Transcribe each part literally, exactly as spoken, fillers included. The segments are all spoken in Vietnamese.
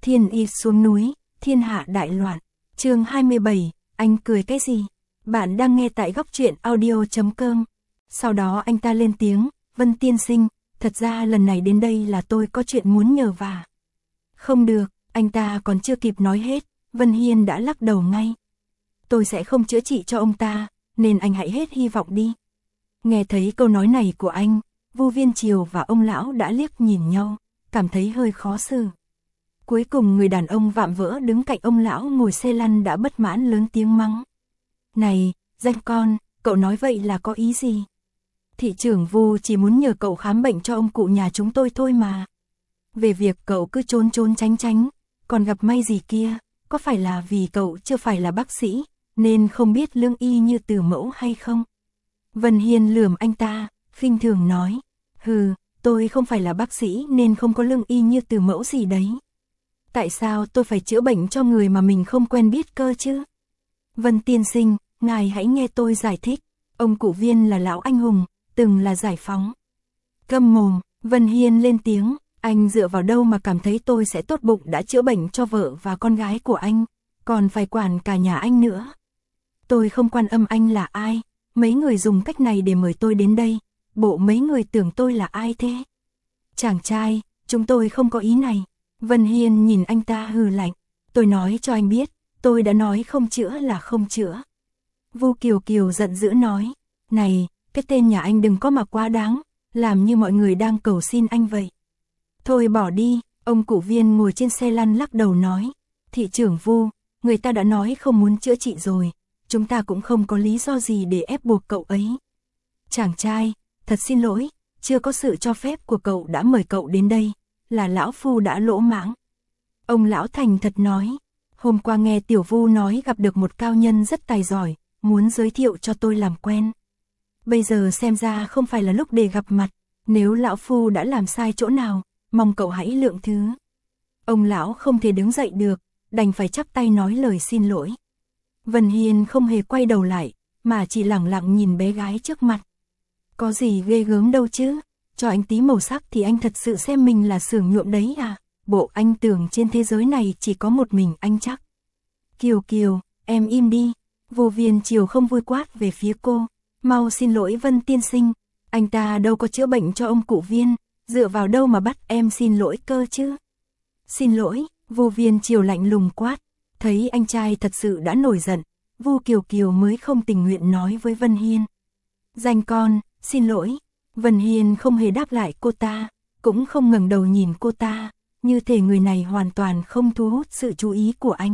Thiên y xuống núi, thiên hạ đại loạn. Chương hai mươi bảy, anh cười cái gì? Bạn đang nghe tại góc truyện audio chấm com. Sau đó anh ta lên tiếng, Vân tiên sinh, thật ra lần này đến đây là tôi có chuyện muốn nhờ vả. Không được, anh ta còn chưa kịp nói hết, Vân Hiên đã lắc đầu ngay. Tôi sẽ không chữa trị cho ông ta, nên anh hãy hết hy vọng đi. Nghe thấy câu nói này của anh, Vu Viên Triều và ông lão đã liếc nhìn nhau, cảm thấy hơi khó xử. Cuối cùng người đàn ông vạm vỡ đứng cạnh ông lão ngồi xe lăn đã bất mãn lớn tiếng mắng. Này, danh con, cậu nói vậy là có ý gì? Thị trưởng Vu chỉ muốn nhờ cậu khám bệnh cho ông cụ nhà chúng tôi thôi mà. Về việc cậu cứ trốn trốn tránh tránh, còn gặp may gì kia, có phải là vì cậu chưa phải là bác sĩ, nên không biết lương y như Từ Mẫu hay không? Vân Hiên lườm anh ta, khinh thường nói, hừ, tôi không phải là bác sĩ nên không có lương y như Từ Mẫu gì đấy. Tại sao tôi phải chữa bệnh cho người mà mình không quen biết cơ chứ? Vân tiên sinh, ngài hãy nghe tôi giải thích, ông cụ Viên là lão anh hùng, từng là giải phóng. Câm mồm, Vân Hiên lên tiếng, anh dựa vào đâu mà cảm thấy tôi sẽ tốt bụng đã chữa bệnh cho vợ và con gái của anh, còn phải quản cả nhà anh nữa. Tôi không quan âm anh là ai, mấy người dùng cách này để mời tôi đến đây, bộ mấy người tưởng tôi là ai thế? Chàng trai, chúng tôi không có ý này. Vân Hiên nhìn anh ta hừ lạnh, tôi nói cho anh biết, tôi đã nói không chữa là không chữa. Vu Kiều Kiều giận dữ nói, này, cái tên nhà anh đừng có mà quá đáng, làm như mọi người đang cầu xin anh vậy. Thôi bỏ đi, ông cụ Viên ngồi trên xe lăn lắc đầu nói, thị trưởng Vu, người ta đã nói không muốn chữa trị rồi, chúng ta cũng không có lý do gì để ép buộc cậu ấy. Chàng trai, thật xin lỗi, chưa có sự cho phép của cậu đã mời cậu đến đây, là lão phu đã lỗ mãng. Ông lão thành thật nói, hôm qua nghe tiểu Vu nói gặp được một cao nhân rất tài giỏi, muốn giới thiệu cho tôi làm quen. Bây giờ xem ra không phải là lúc để gặp mặt, nếu lão phu đã làm sai chỗ nào, mong cậu hãy lượng thứ. Ông lão không thể đứng dậy được, đành phải chắp tay nói lời xin lỗi. Vân Hiên không hề quay đầu lại, mà chỉ lẳng lặng nhìn bé gái trước mặt. Có gì ghê gớm đâu chứ, cho anh tí màu sắc thì anh thật sự xem mình là xưởng nhuộm đấy à, bộ anh tưởng trên thế giới này chỉ có một mình anh chắc. Kiều Kiều, em im đi, Vu Viên Triều không vui quát về phía cô, mau xin lỗi Vân tiên sinh, anh ta đâu có chữa bệnh cho ông cụ Viên, dựa vào đâu mà bắt em xin lỗi cơ chứ. Xin lỗi, Vu Viên Triều lạnh lùng quát, thấy anh trai thật sự đã nổi giận, Vu Kiều Kiều mới không tình nguyện nói với Vân Hiên. Danh con, xin lỗi. Vân Hiên không hề đáp lại cô ta, cũng không ngẩng đầu nhìn cô ta, như thể người này hoàn toàn không thu hút sự chú ý của anh.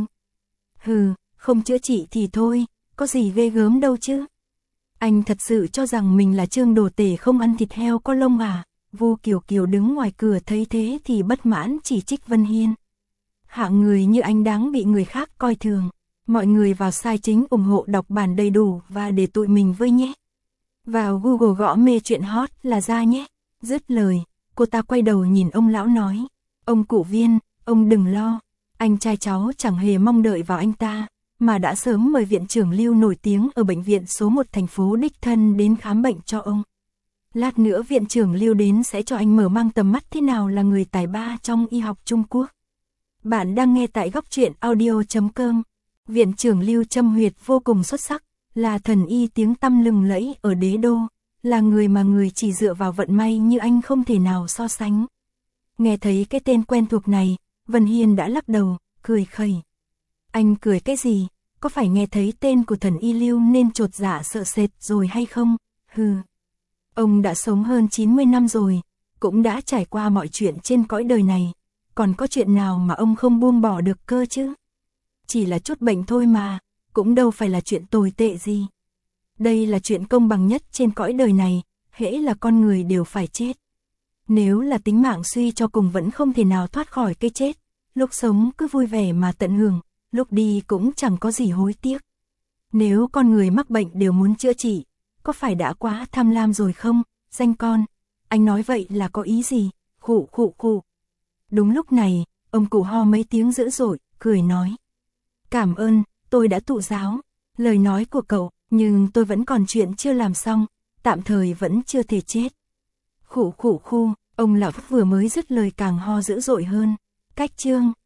Hừ, không chữa trị thì thôi, có gì ghê gớm đâu chứ. Anh thật sự cho rằng mình là Trương Đồ Tể không ăn thịt heo có lông à? Vu Kiều Kiều đứng ngoài cửa thấy thế thì bất mãn chỉ trích Vân Hiên. Hạng người như anh đáng bị người khác coi thường. Mọi người vào site chính ủng hộ đọc bản đầy đủ và để tụi mình với nhé. Vào Google gõ mê chuyện hot là ra nhé. Dứt lời, cô ta quay đầu nhìn ông lão nói, ông cụ Viên, ông đừng lo, anh trai cháu chẳng hề mong đợi vào anh ta, mà đã sớm mời viện trưởng Lưu nổi tiếng ở bệnh viện số một thành phố đích thân đến khám bệnh cho ông. Lát nữa viện trưởng Lưu đến sẽ cho anh mở mang tầm mắt thế nào là người tài ba trong y học Trung Quốc. Bạn đang nghe tại góc truyện audio chấm com. Viện trưởng Lưu Châm Huyệt vô cùng xuất sắc, là thần y tiếng tăm lừng lẫy ở đế đô, là người mà người chỉ dựa vào vận may như anh không thể nào so sánh. Nghe thấy cái tên quen thuộc này, Vân Hiên đã lắc đầu, cười khẩy. Anh cười cái gì, có phải nghe thấy tên của thần y Lưu nên chột dạ sợ sệt rồi hay không? Hừ. Ông đã sống hơn chín mươi năm rồi, cũng đã trải qua mọi chuyện trên cõi đời này, còn có chuyện nào mà ông không buông bỏ được cơ chứ? Chỉ là chút bệnh thôi mà, cũng đâu phải là chuyện tồi tệ gì. Đây là chuyện công bằng nhất trên cõi đời này, hễ là con người đều phải chết. Nếu là tính mạng suy cho cùng vẫn không thể nào thoát khỏi cái chết, lúc sống cứ vui vẻ mà tận hưởng, lúc đi cũng chẳng có gì hối tiếc. Nếu con người mắc bệnh đều muốn chữa trị, có phải đã quá tham lam rồi không? Danh con, anh nói vậy là có ý gì? Khụ khụ khụ. Đúng lúc này, ông cụ ho mấy tiếng dữ dội, cười nói. Cảm ơn, tôi đã thụ giáo, lời nói của cậu, nhưng tôi vẫn còn chuyện chưa làm xong, tạm thời vẫn chưa thể chết. Khụ khụ khu, ông lão vừa mới dứt lời càng ho dữ dội hơn. Cách chương